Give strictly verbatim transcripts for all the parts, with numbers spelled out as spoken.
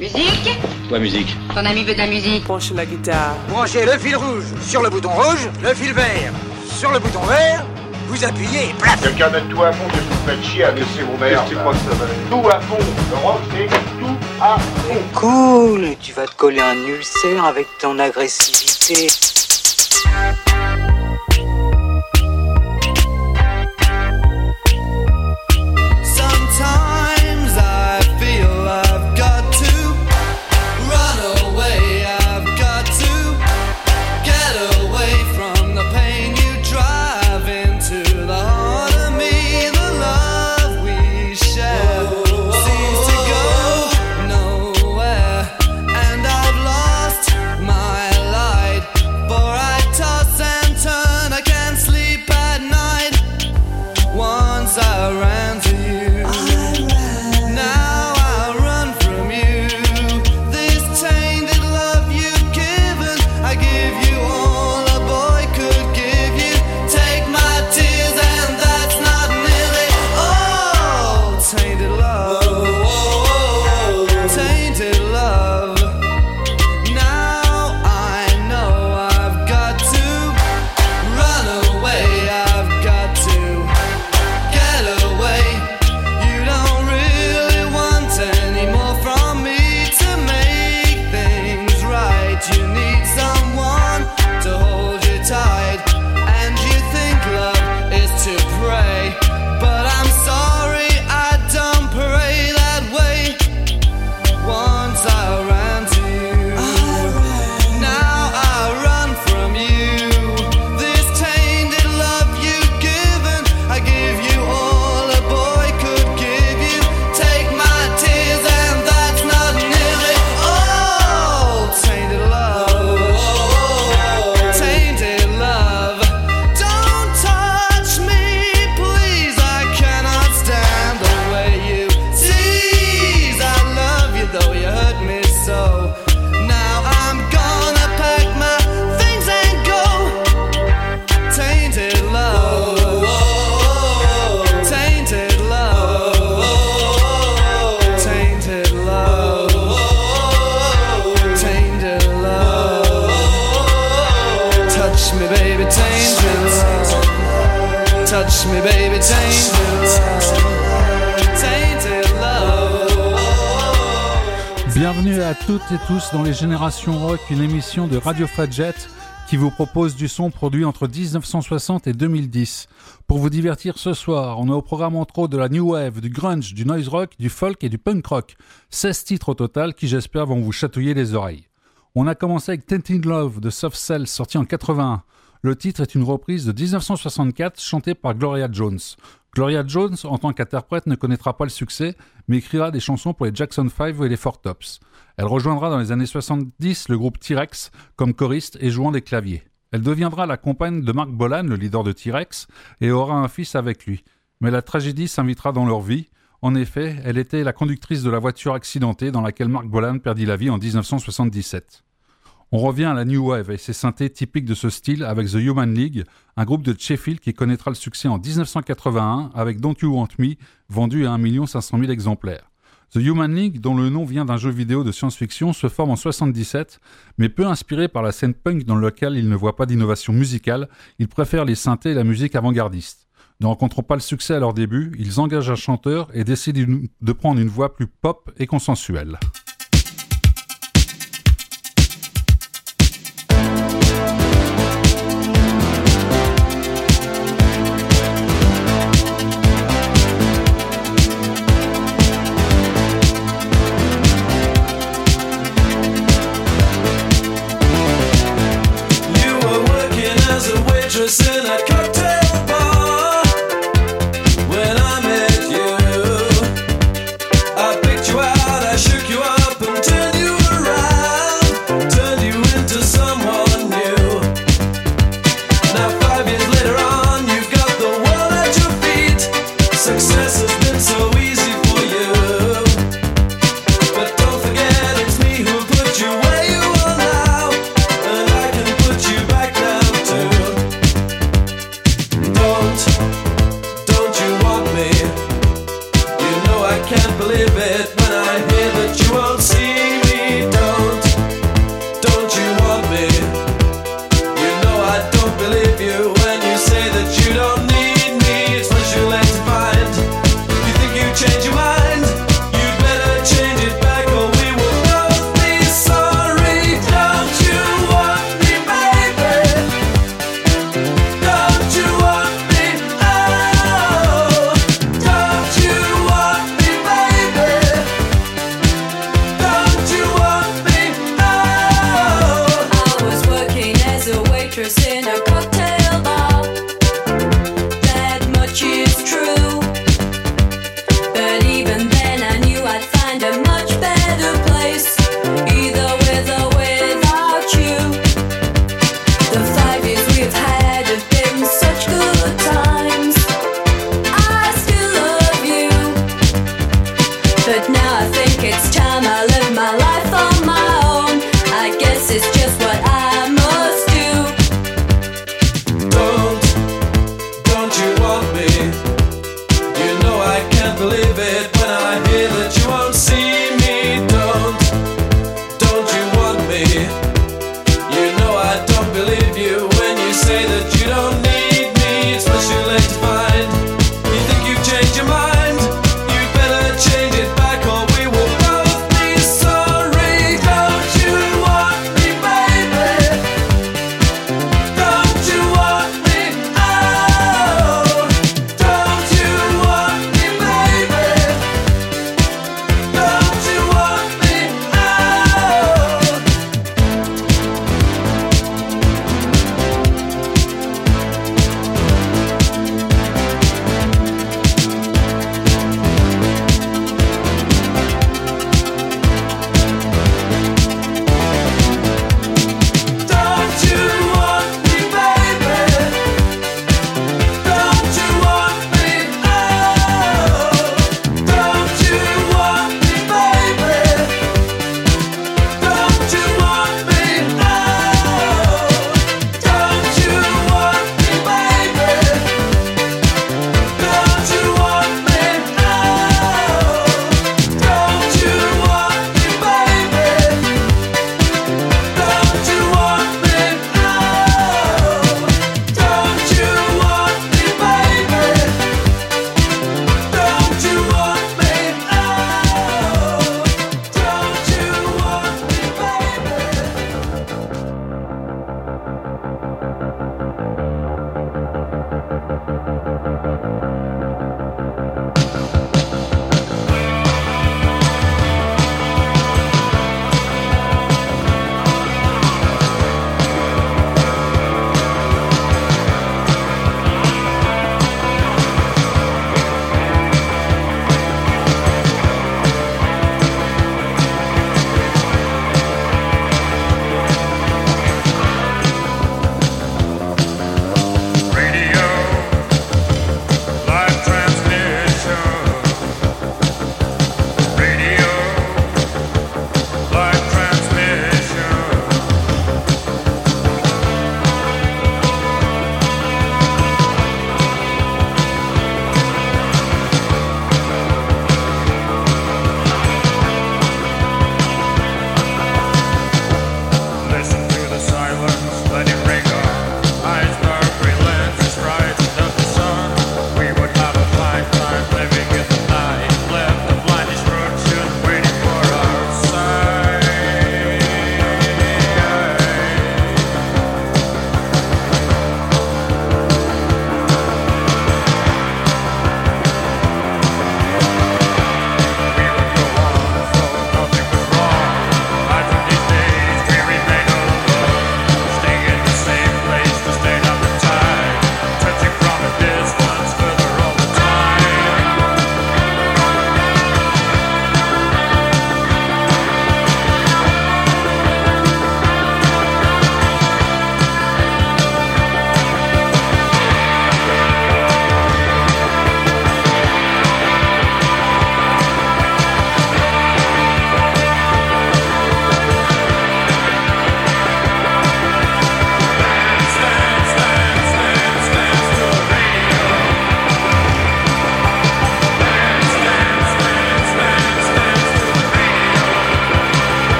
Musique ? Quoi, musique ? Ton ami veut de la musique. Branche la guitare. Branchez le fil rouge sur le bouton rouge, le fil vert sur le bouton vert, vous appuyez et plaf. Quelqu'un de tout à fond, je vous fais chier à laisser vos mères. Je crois que ça va aller. Tout à fond, le rock c'est tout à fond. Cool, tu vas te coller un ulcère avec ton agressivité. Bienvenue à toutes et tous dans les Générations Rock, une émission de Radio Fadjet qui vous propose du son produit entre dix-neuf cent soixante et deux mille dix. Pour vous divertir ce soir, on a au programme entre autres de la New Wave, du grunge, du noise rock, du folk et du punk rock. seize titres au total qui j'espère vont vous chatouiller les oreilles. On a commencé avec Tainted Love de Soft Cell sorti en quatre-vingt-un. Le titre est une reprise de dix-neuf cent soixante-quatre chantée par Gloria Jones. Gloria Jones, en tant qu'interprète, ne connaîtra pas le succès, mais écrira des chansons pour les Jackson five et les Four Tops. Elle rejoindra dans les années soixante-dix le groupe T-Rex comme choriste et jouant des claviers. Elle deviendra la compagne de Mark Bolan, le leader de T-Rex, et aura un fils avec lui. Mais la tragédie s'invitera dans leur vie. En effet, elle était la conductrice de la voiture accidentée dans laquelle Mark Bolan perdit la vie en dix-neuf cent soixante-dix-sept. On revient à la New Wave et ses synthés typiques de ce style avec The Human League, un groupe de Sheffield qui connaîtra le succès en dix-neuf cent quatre-vingt-un avec Don't You Want Me, vendu à un million cinq cent mille exemplaires. The Human League, dont le nom vient d'un jeu vidéo de science-fiction, se forme en soixante-dix-sept, mais peu inspiré par la scène punk dans laquelle il ne voit pas d'innovation musicale, il préfère les synthés et la musique avant-gardiste. Ne rencontrant pas le succès à leur début, ils engagent un chanteur et décident de prendre une voix plus pop et consensuelle. In a cocktail bar, when I met you, I picked you out, I shook you out.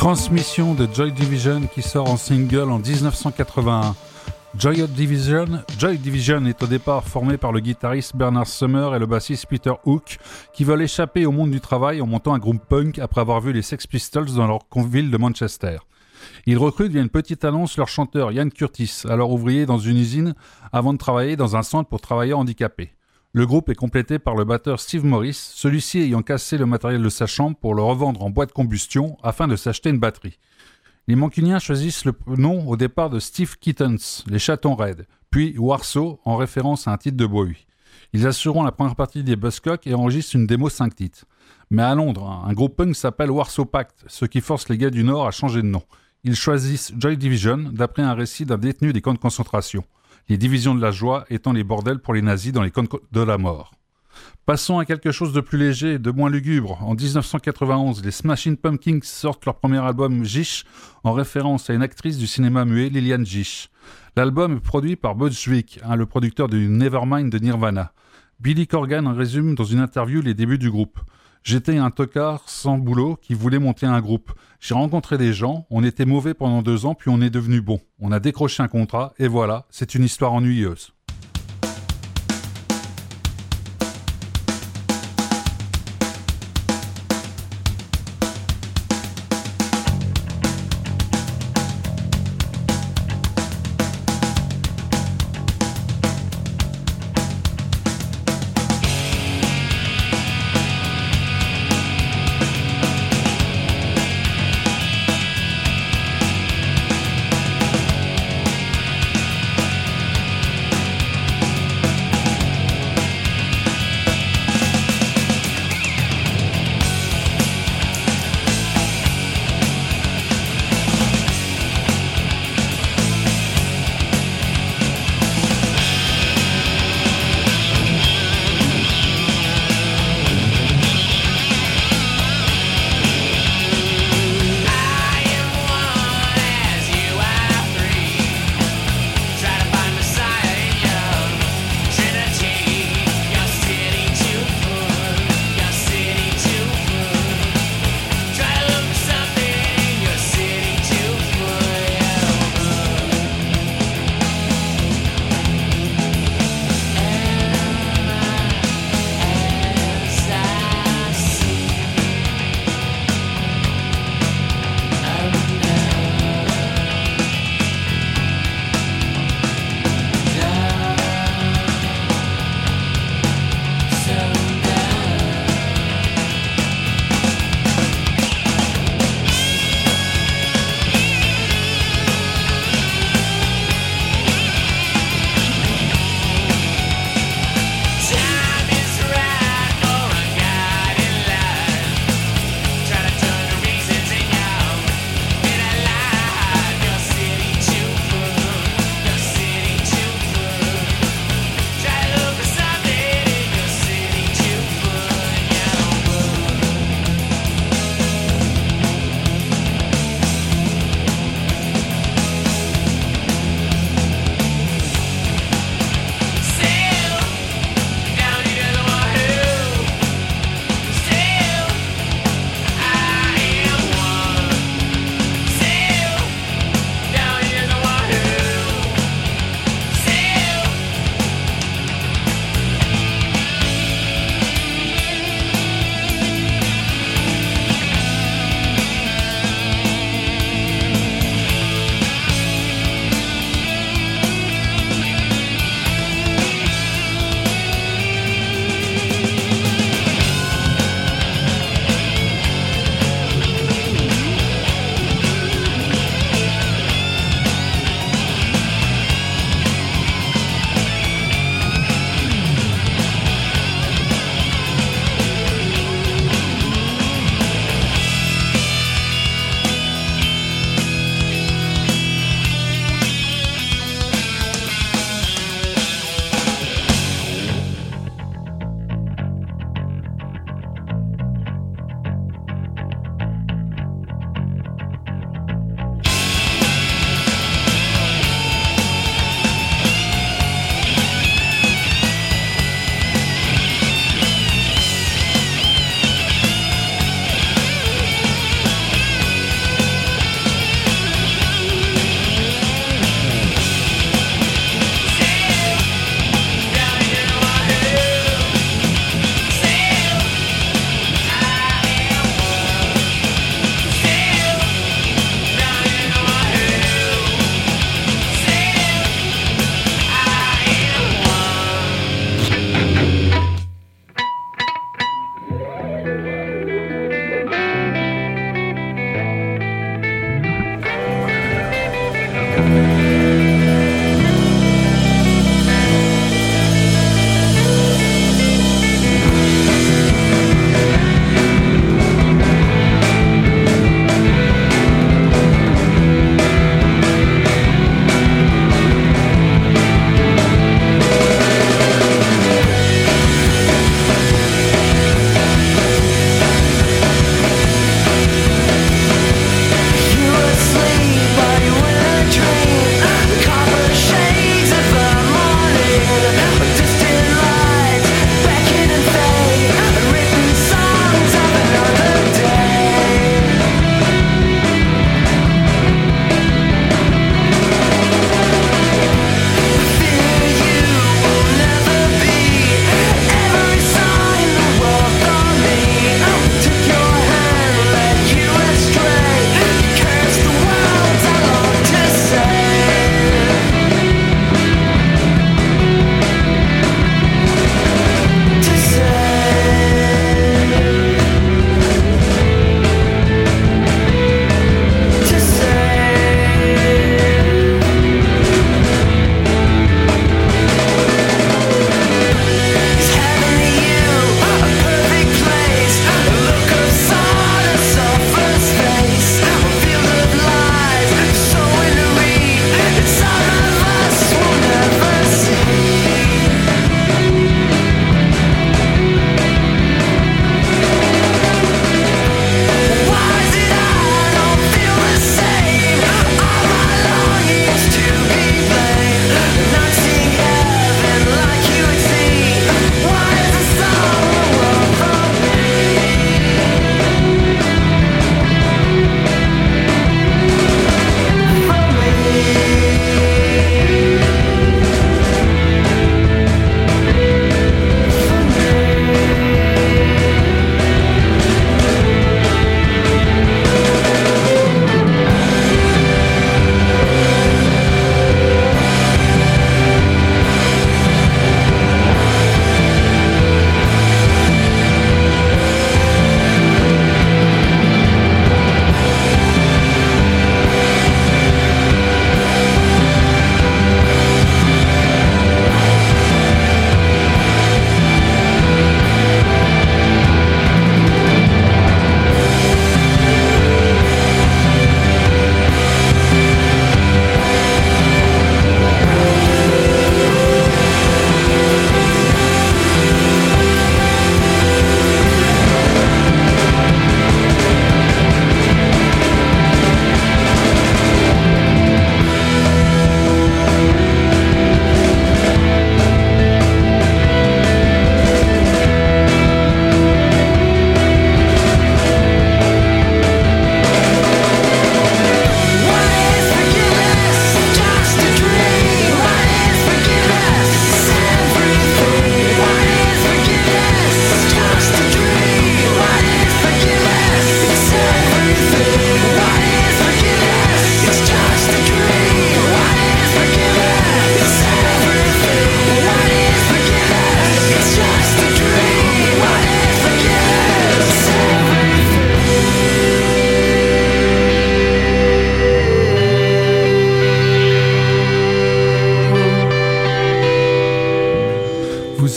Transmission de Joy Division qui sort en single en dix-neuf cent quatre-vingt-un. Joy Division, Joy Division est au départ formé par le guitariste Bernard Sumner et le bassiste Peter Hook qui veulent échapper au monde du travail en montant un groupe punk après avoir vu les Sex Pistols dans leur ville de Manchester. Ils recrutent via une petite annonce leur chanteur Ian Curtis, alors ouvrier dans une usine, avant de travailler dans un centre pour travailleurs handicapés. Le groupe est complété par le batteur Steve Morris, celui-ci ayant cassé le matériel de sa chambre pour le revendre en bois de combustion afin de s'acheter une batterie. Les Mancuniens choisissent le nom au départ de Steve Kittens, les Chatons Raides, puis Warsaw en référence à un titre de Bowie. Ils assureront la première partie des Buzzcocks et enregistrent une démo cinq titres. Mais à Londres, un groupe punk s'appelle Warsaw Pact, ce qui force les gars du Nord à changer de nom. Ils choisissent Joy Division d'après un récit d'un détenu des camps de concentration. Les divisions de la joie étant les bordels pour les nazis dans les camps de la mort. Passons à quelque chose de plus léger, de moins lugubre. En dix-neuf cent quatre-vingt-onze, les Smashing Pumpkins sortent leur premier album Gish en référence à une actrice du cinéma muet, Lillian Gish. L'album est produit par Bud Zwick, hein, le producteur du Nevermind de Nirvana. Billy Corgan résume dans une interview les débuts du groupe. « J'étais un tocard sans boulot qui voulait monter un groupe. J'ai rencontré des gens, on était mauvais pendant deux ans puis on est devenu bon. On a décroché un contrat et voilà, c'est une histoire ennuyeuse. »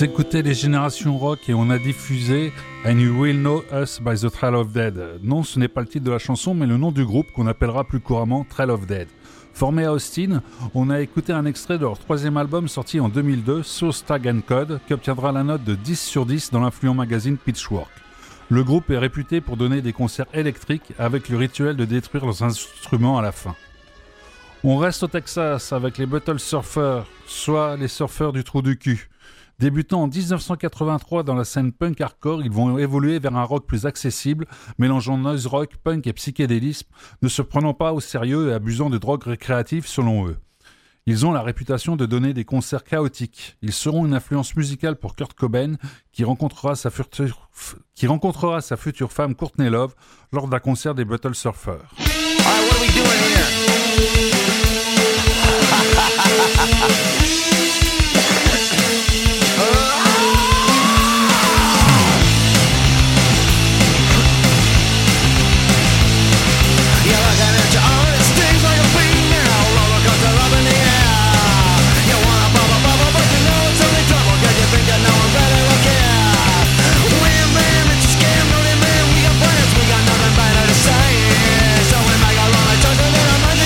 écoutez les Générations Rock et on a diffusé And You Will Know Us by the Trail of Dead. Non, ce n'est pas le titre de la chanson, mais le nom du groupe qu'on appellera plus couramment Trail of Dead. Formé à Austin, on a écouté un extrait de leur troisième album sorti en deux mille deux, Source Tag and Code, qui obtiendra la note de dix sur dix dans l'influent magazine Pitchfork. Le groupe est réputé pour donner des concerts électriques avec le rituel de détruire leurs instruments à la fin. On reste au Texas avec les Bottle Surfers, soit les surfeurs du trou du cul. Débutant en dix-neuf cent quatre-vingt-trois dans la scène punk hardcore, ils vont évoluer vers un rock plus accessible, mélangeant noise rock, punk et psychédélisme, ne se prenant pas au sérieux et abusant de drogues récréatives selon eux. Ils ont la réputation de donner des concerts chaotiques. Ils seront une influence musicale pour Kurt Cobain, qui rencontrera sa future, qui rencontrera sa future femme Courtney Love lors d'un concert des Bottle Surfers. Alright, what are we doing here? So we make a lot of choices that are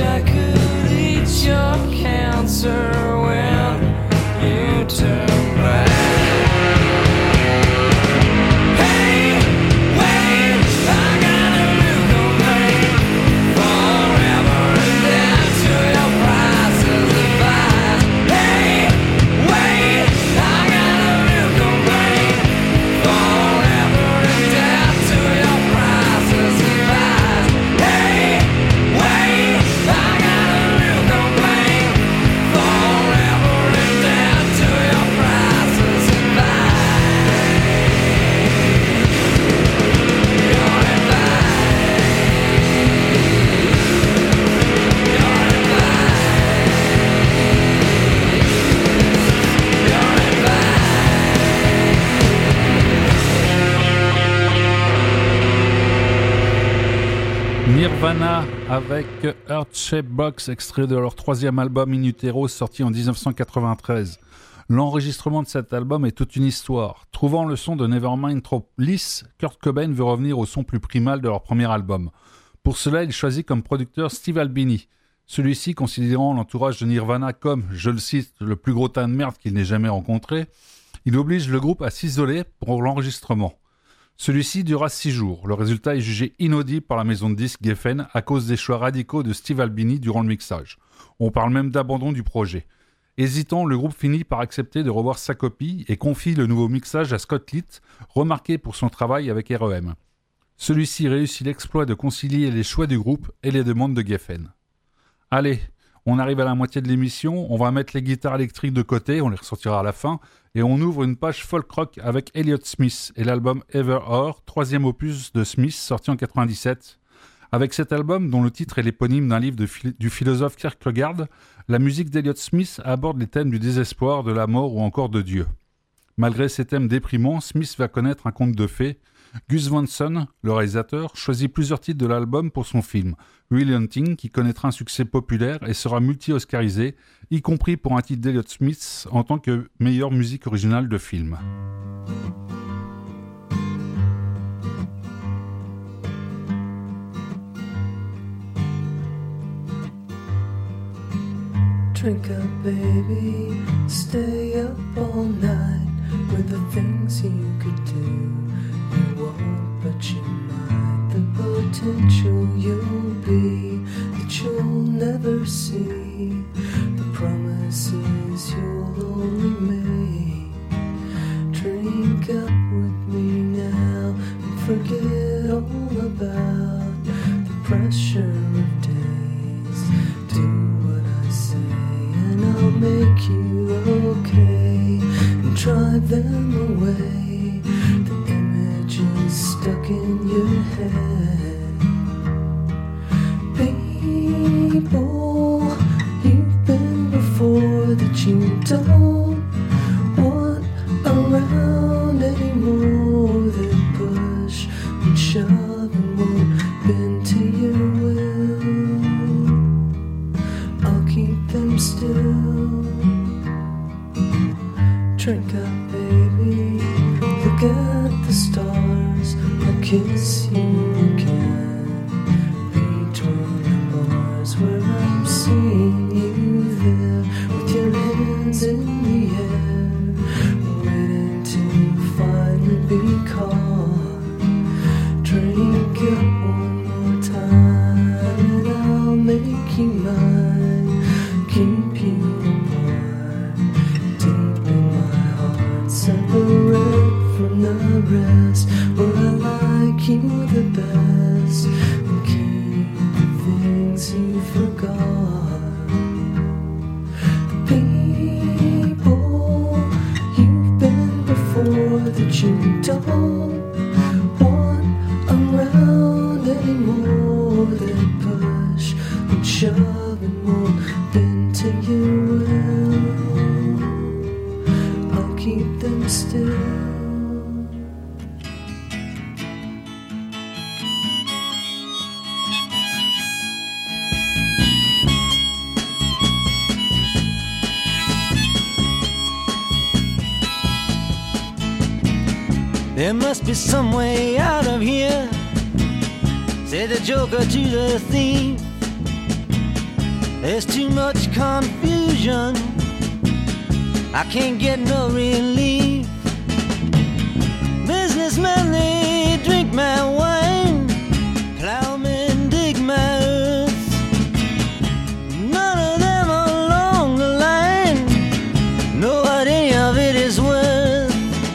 I could eat your cancer when you turn back. Hey, wait, I got a new complaint. Forever and down to your prices advised. Hey, wait, I got a new complaint. Forever and down to your prices advised. Hey, wait, I got a new complaint. Forever and down to your prices advised. Your advice. Your advice. Your advice. Nirvana avec Heart-Shaped Box, extrait de leur troisième album In Utero, sorti en dix-neuf cent quatre-vingt-treize. L'enregistrement de cet album est toute une histoire. Trouvant le son de Nevermind trop lisse, Kurt Cobain veut revenir au son plus primal de leur premier album. Pour cela, il choisit comme producteur Steve Albini. Celui-ci, considérant l'entourage de Nirvana comme, je le cite, le plus gros tas de merde qu'il n'ait jamais rencontré, il oblige le groupe à s'isoler pour l'enregistrement. Celui-ci dura six jours. Le résultat est jugé inaudible par la maison de disques Geffen à cause des choix radicaux de Steve Albini durant le mixage. On parle même d'abandon du projet. Hésitant, le groupe finit par accepter de revoir sa copie et confie le nouveau mixage à Scott Litt, remarqué pour son travail avec R E M. Celui-ci réussit l'exploit de concilier les choix du groupe et les demandes de Geffen. Allez, on arrive à la moitié de l'émission, on va mettre les guitares électriques de côté, on les ressortira à la fin, et on ouvre une page folk rock avec Elliott Smith et l'album Ever Or, troisième opus de Smith sorti en quatre-vingt-dix-sept. Avec cet album, dont le titre est l'éponyme d'un livre de phil- du philosophe Kierkegaard, la musique d'Elliott Smith aborde les thèmes du désespoir, de la mort ou encore de Dieu. Malgré ces thèmes déprimants, Smith va connaître un conte de fées. Gus Van Sant, le réalisateur, choisit plusieurs titres de l'album pour son film, Real Hunting, qui connaîtra un succès populaire et sera multi-oscarisé, y compris pour un titre d'Elliott Smith en tant que meilleure musique originale de film. Drink up, baby, stay up all night with the things you could do. You won't, but you might. The potential you'll be that you'll never see. The promises you'll only make. Drink up with me now and forget all about the pressure of days. Do what I say and I'll make you okay and drive them away. The images stuck in your head. People you've been before that you don't want around anymore. That push and shove and won't bend to your will. I'll keep them still. Drink up, baby, look at the stars. I'll kiss you again between the bars where I'm seeing you there with your hands in the air, waiting to finally be caught. Drink up one more time and I'll make you mine, keep you apart, deep in my heart, separate from the rest, where I like you the best, and keep the things you forgot. The people you've been before that you don't want around anymore. That push and shove and won't bend to your will. I'll keep them still. There must be some way out of here, said the joker to the thief. There's too much confusion, I can't get no relief. Businessmen, they drink my wine, plowmen dig my earth. None of them along the line know what any of it is worth.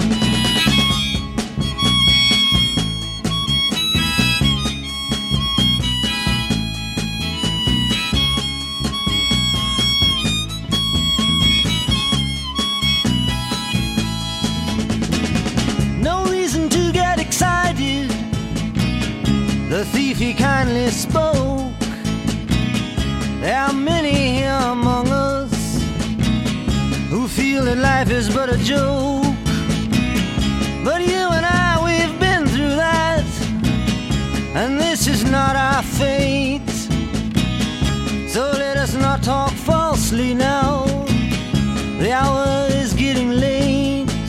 The thief, he kindly spoke. There are many here among us who feel that life is but a joke. But you and I, we've been through that, and this is not our fate. So let us not talk falsely now, the hour is getting late.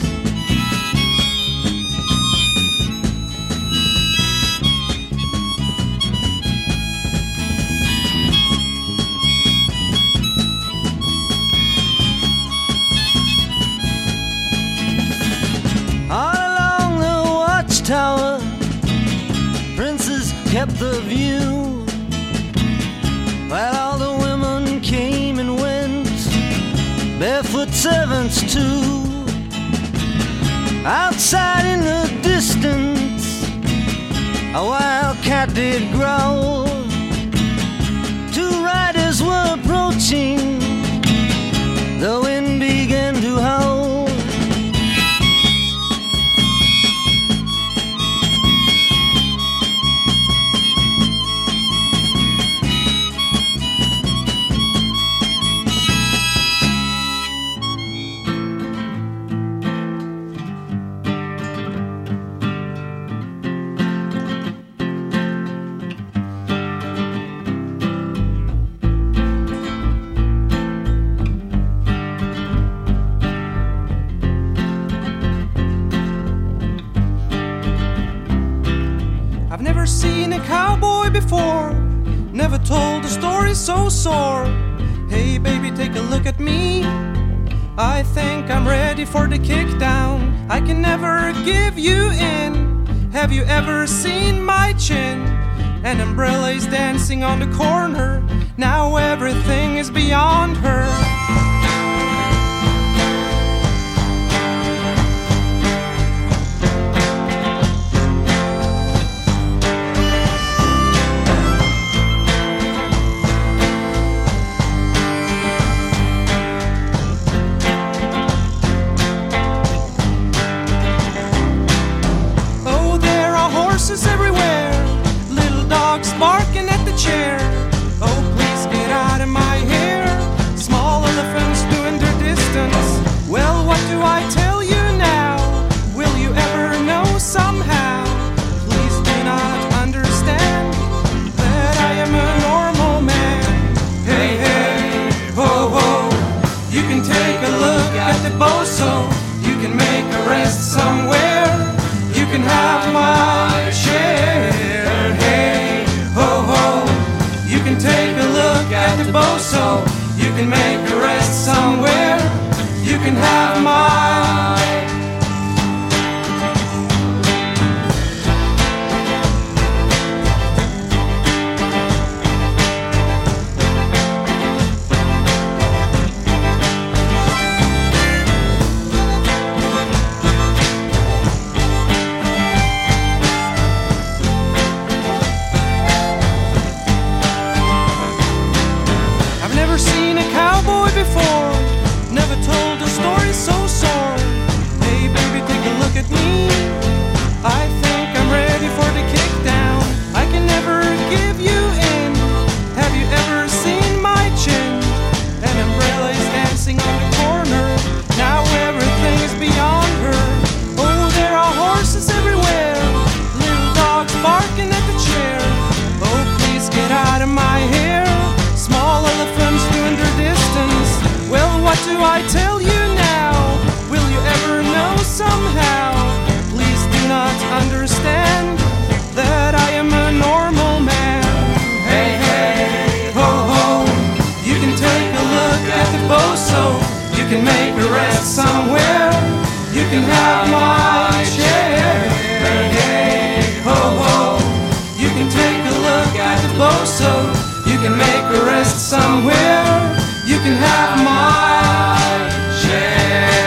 Tower, princes kept the view, while all the women came and went, barefoot servants too. Outside in the distance, a wild cat did growl. Two riders were approaching, the wind began to howl. Before, never told a story so sore. Hey baby, take a look at me, I think I'm ready for the kick down. I can never give you in. Have you ever seen my chin? An umbrella is dancing on the corner, now everything is beyond her. Everywhere, little dogs barking at the chair. Oh, please get out of my hair. Small elephants doing their distance. Well, what do I tell you now? Will you ever know somehow? Please do not understand that I am a normal man. Hey, hey, ho, ho. You can take a look at the bozo. You can make a rest somewhere. You can have my share. Hey, ho, ho. You can take a look at the bozo. You can make a rest somewhere. You can have my. Before, never told a story so sore. Hey baby, take a look at me, I think I'm ready for the kick down. I can never give you in. Have you ever seen my chin? An umbrella is dancing on the corner, now everything is beyond her. Oh, there are horses everywhere, little dogs barking at the chair. Oh, please get out of my hair. Small elephants doing their distance. Well, what do I tell you now? Will you ever know somehow? Please do not understand that I am a normal man. Hey, hey, ho, ho. You can have my chair. Hey, ho, ho. You can take a look at the boso. You can make a rest somewhere. You can have my chair.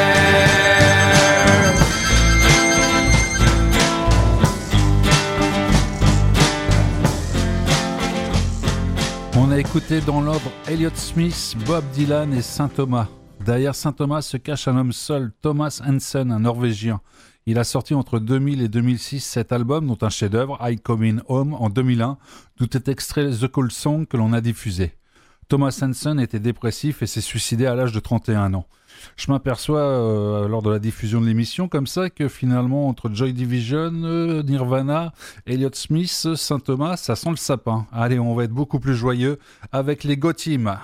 On a écouté dans l'ordre Elliott Smith, Bob Dylan et Saint Thomas. Derrière Saint Thomas se cache un homme seul, Thomas Hansen, un Norvégien. Il a sorti entre deux mille et deux mille six cet album, dont un chef-d'œuvre, I Coming Home, en deux mille un, d'où est extrait The Cold Song que l'on a diffusé. Thomas Hansen était dépressif et s'est suicidé à l'âge de trente et un ans. Je m'aperçois euh, lors de la diffusion de l'émission comme ça que finalement entre Joy Division, euh, Nirvana, Elliott Smith, Saint Thomas, ça sent le sapin. Allez, on va être beaucoup plus joyeux avec les Go Team.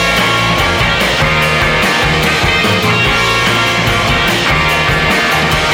Hey,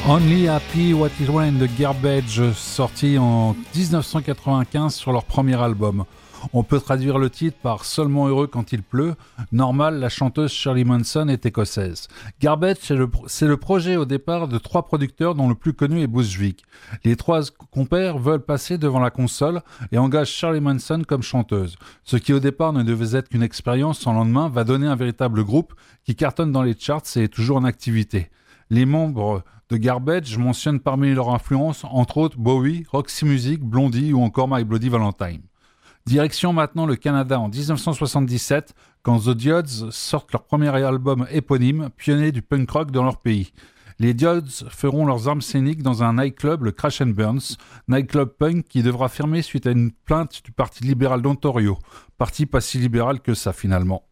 Only Happy What It Rain de Garbage, sorti en dix-neuf cent quatre-vingt-quinze sur leur premier album. On peut traduire le titre par Seulement heureux quand il pleut. Normal, la chanteuse Shirley Manson est écossaise. Garbage, c'est le, c'est le projet au départ de trois producteurs dont le plus connu est Brunswick. Les trois compères veulent passer devant la console et engagent Shirley Manson comme chanteuse. Ce qui au départ ne devait être qu'une expérience sans lendemain va donner un véritable groupe qui cartonne dans les charts et est toujours en activité. Les membres de Garbage mentionnent parmi leurs influences entre autres Bowie, Roxy Music, Blondie ou encore My Bloody Valentine. Direction maintenant le Canada en dix-neuf cent soixante-dix-sept, quand The Diodes sortent leur premier album éponyme, pionnier du punk rock dans leur pays. Les Diodes feront leurs armes scéniques dans un nightclub, le Crash and Burns, nightclub punk qui devra fermer suite à une plainte du Parti libéral d'Ontario. Parti pas si libéral que ça finalement.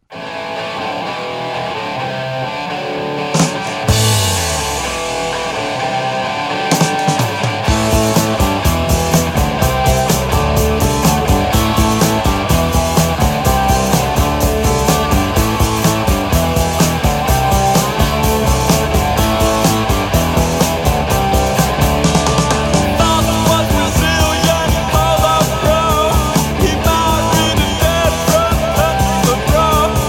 He might be the dead from the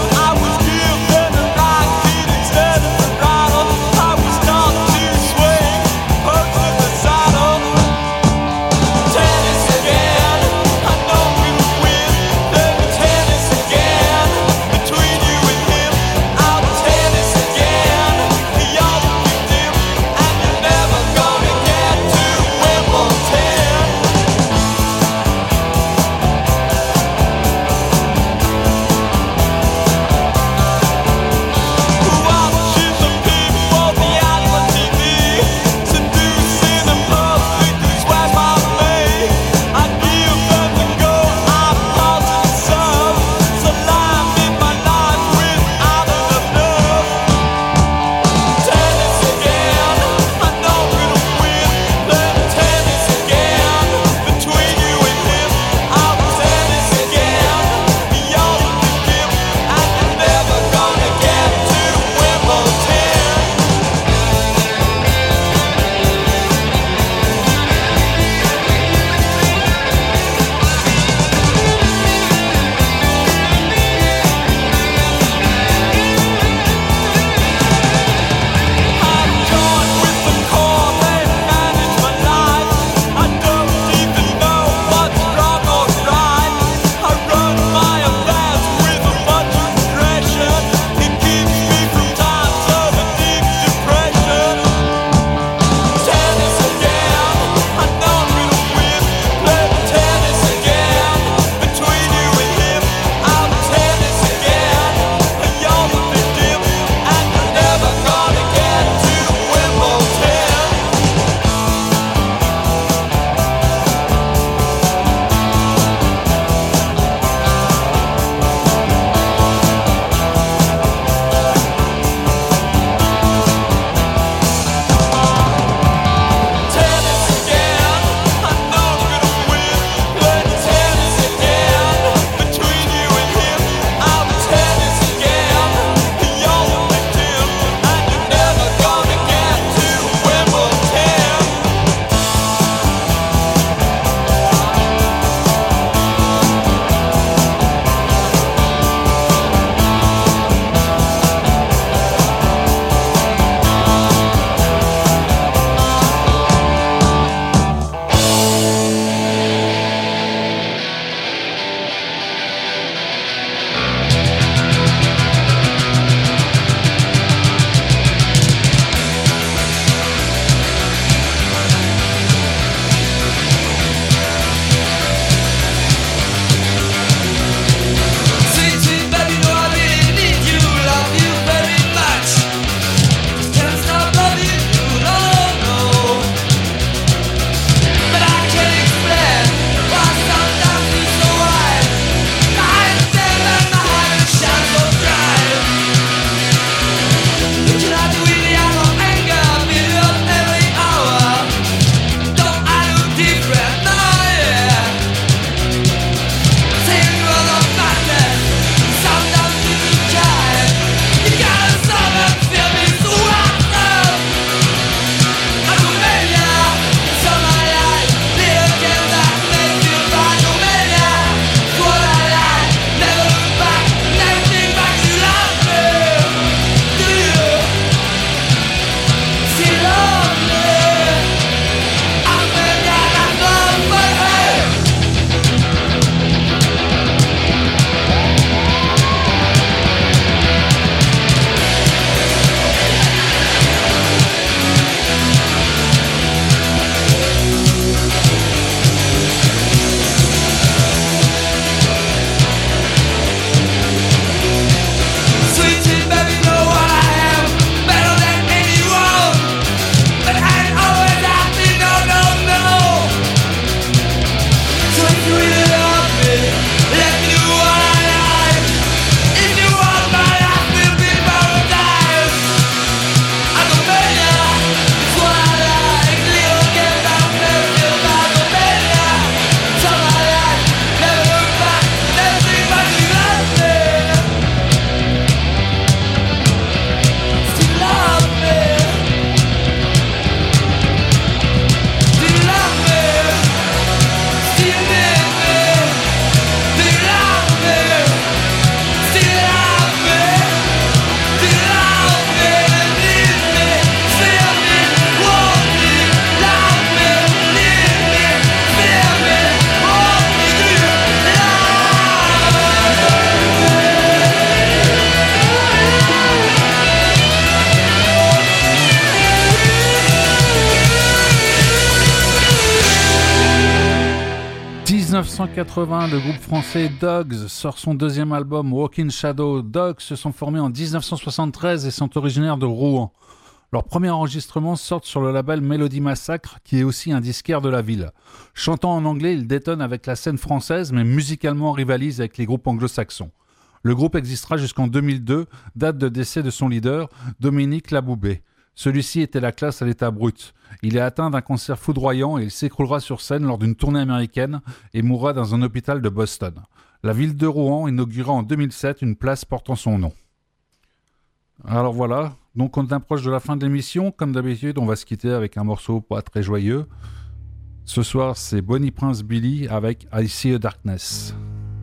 dix-neuf cent quatre-vingts, le groupe français Dogs sort son deuxième album Walk in Shadow. Dogs se sont formés en dix-neuf cent soixante-treize et sont originaires de Rouen. Leur premier enregistrement sort sur le label Melody Massacre, qui est aussi un disquaire de la ville. Chantant en anglais, ils détonnent avec la scène française, mais musicalement rivalisent avec les groupes anglo-saxons. Le groupe existera jusqu'en deux mille deux, date de décès de son leader, Dominique Laboubé. Celui-ci était la classe à l'état brut. Il est atteint d'un cancer foudroyant et il s'écroulera sur scène lors d'une tournée américaine et mourra dans un hôpital de Boston. La ville de Rouen inaugura en deux mille sept une place portant son nom. Alors voilà, donc on approche de la fin de l'émission. Comme d'habitude, on va se quitter avec un morceau pas très joyeux. Ce soir, c'est Bonnie Prince Billy avec I See a Darkness.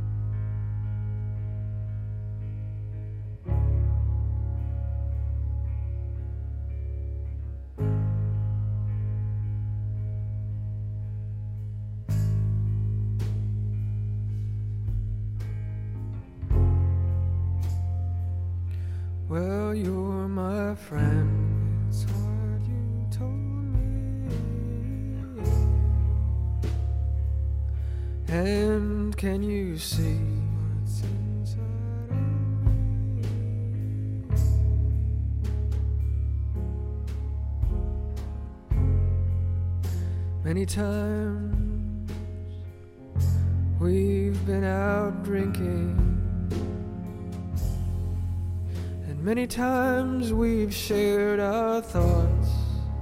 Well, you're my friend, it's what you told me. And can you see what's inside of me? Many times we've been out drinking, many times we've shared our thoughts.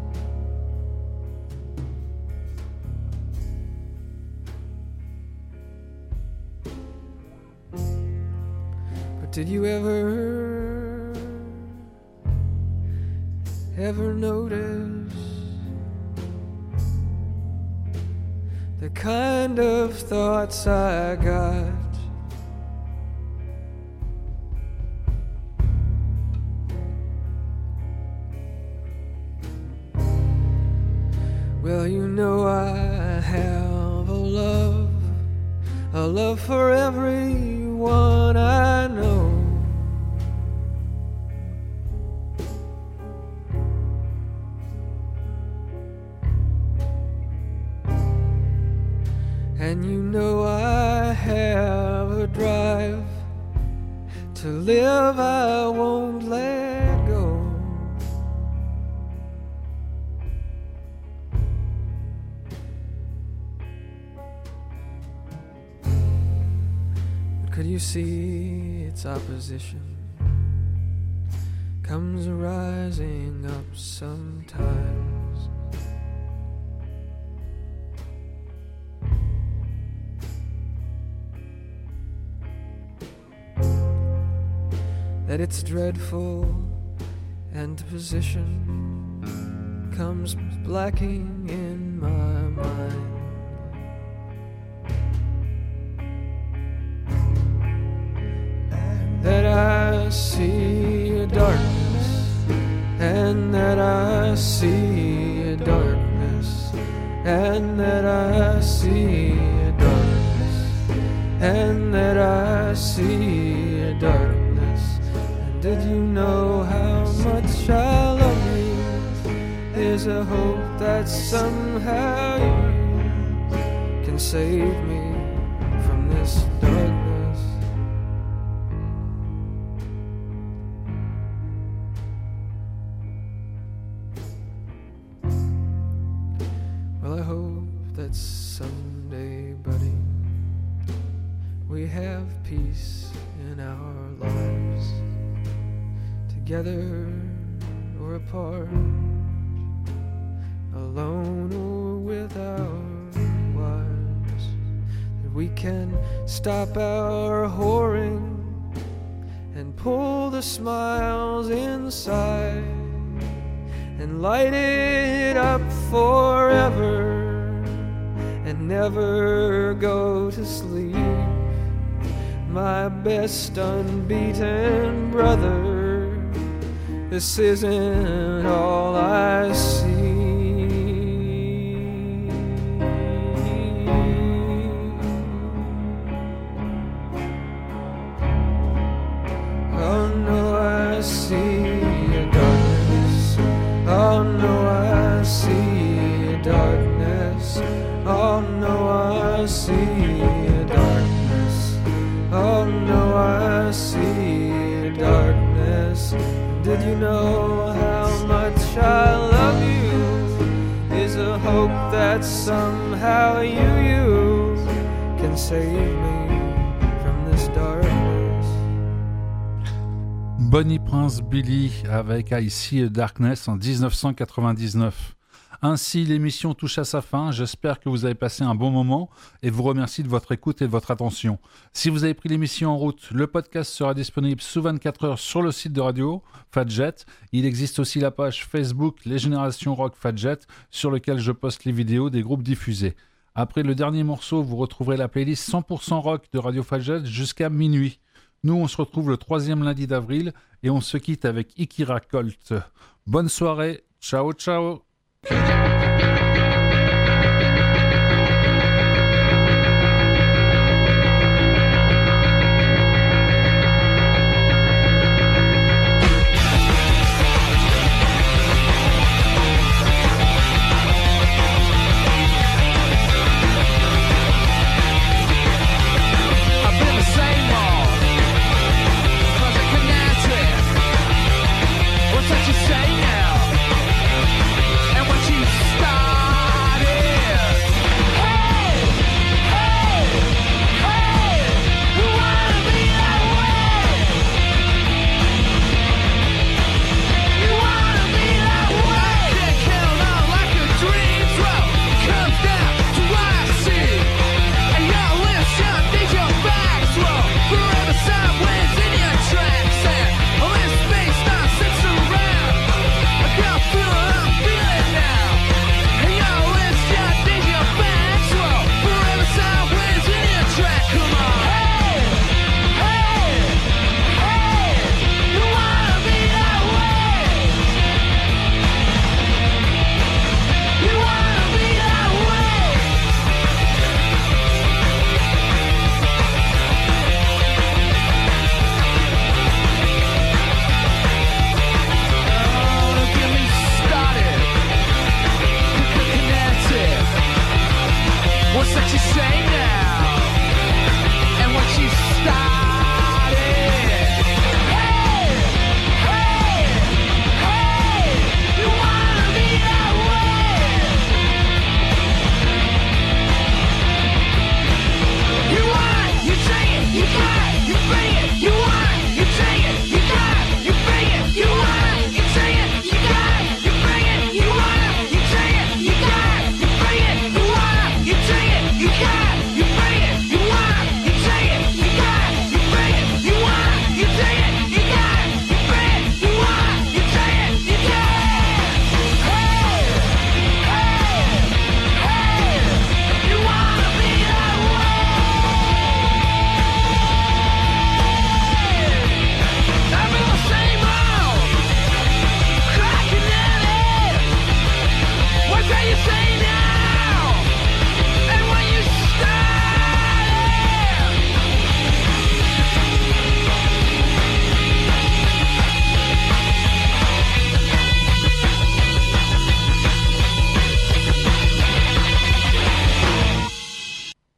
But did you ever, ever notice the kind of thoughts I got? Well, you know I have a love, a love for everyone I know. And you know I have a drive to live, I won't let go. Could you see its opposition comes rising up sometimes? That its dreadful antiposition comes blacking in my mind. That I see a darkness, and that I see a darkness, and that I see a darkness, and that I see a darkness. And did you know how much I love you? There's a hope that somehow you can save me from this darkness. Well, I hope that someday, buddy, we have peace in our lives, together or apart, alone or with our wives, that we can stop our whoring and pull the smiles inside and light it up forever and never go to sleep. My best unbeaten brother, this isn't all I see. Oh no, I see a darkness. Oh no, I see a darkness. Oh no, I I see darkness. Oh no, I see darkness. Did you know how much I love you? Is a hope that somehow you, you can save me from this darkness. Bonnie Prince Billy avec I See a Darkness en dix-neuf cent quatre-vingt-dix-neuf. Ainsi, l'émission touche à sa fin. J'espère que vous avez passé un bon moment et vous remercie de votre écoute et de votre attention. Si vous avez pris l'émission en route, le podcast sera disponible sous vingt-quatre heures sur le site de radio Fadjet. Il existe aussi la page Facebook Les Générations Rock Fadjet sur lequel je poste les vidéos des groupes diffusés. Après le dernier morceau, vous retrouverez la playlist cent pour cent rock de Radio Fadjet jusqu'à minuit. Nous, on se retrouve le troisième lundi d'avril et on se quitte avec Ikira Colt. Bonne soirée, ciao ciao.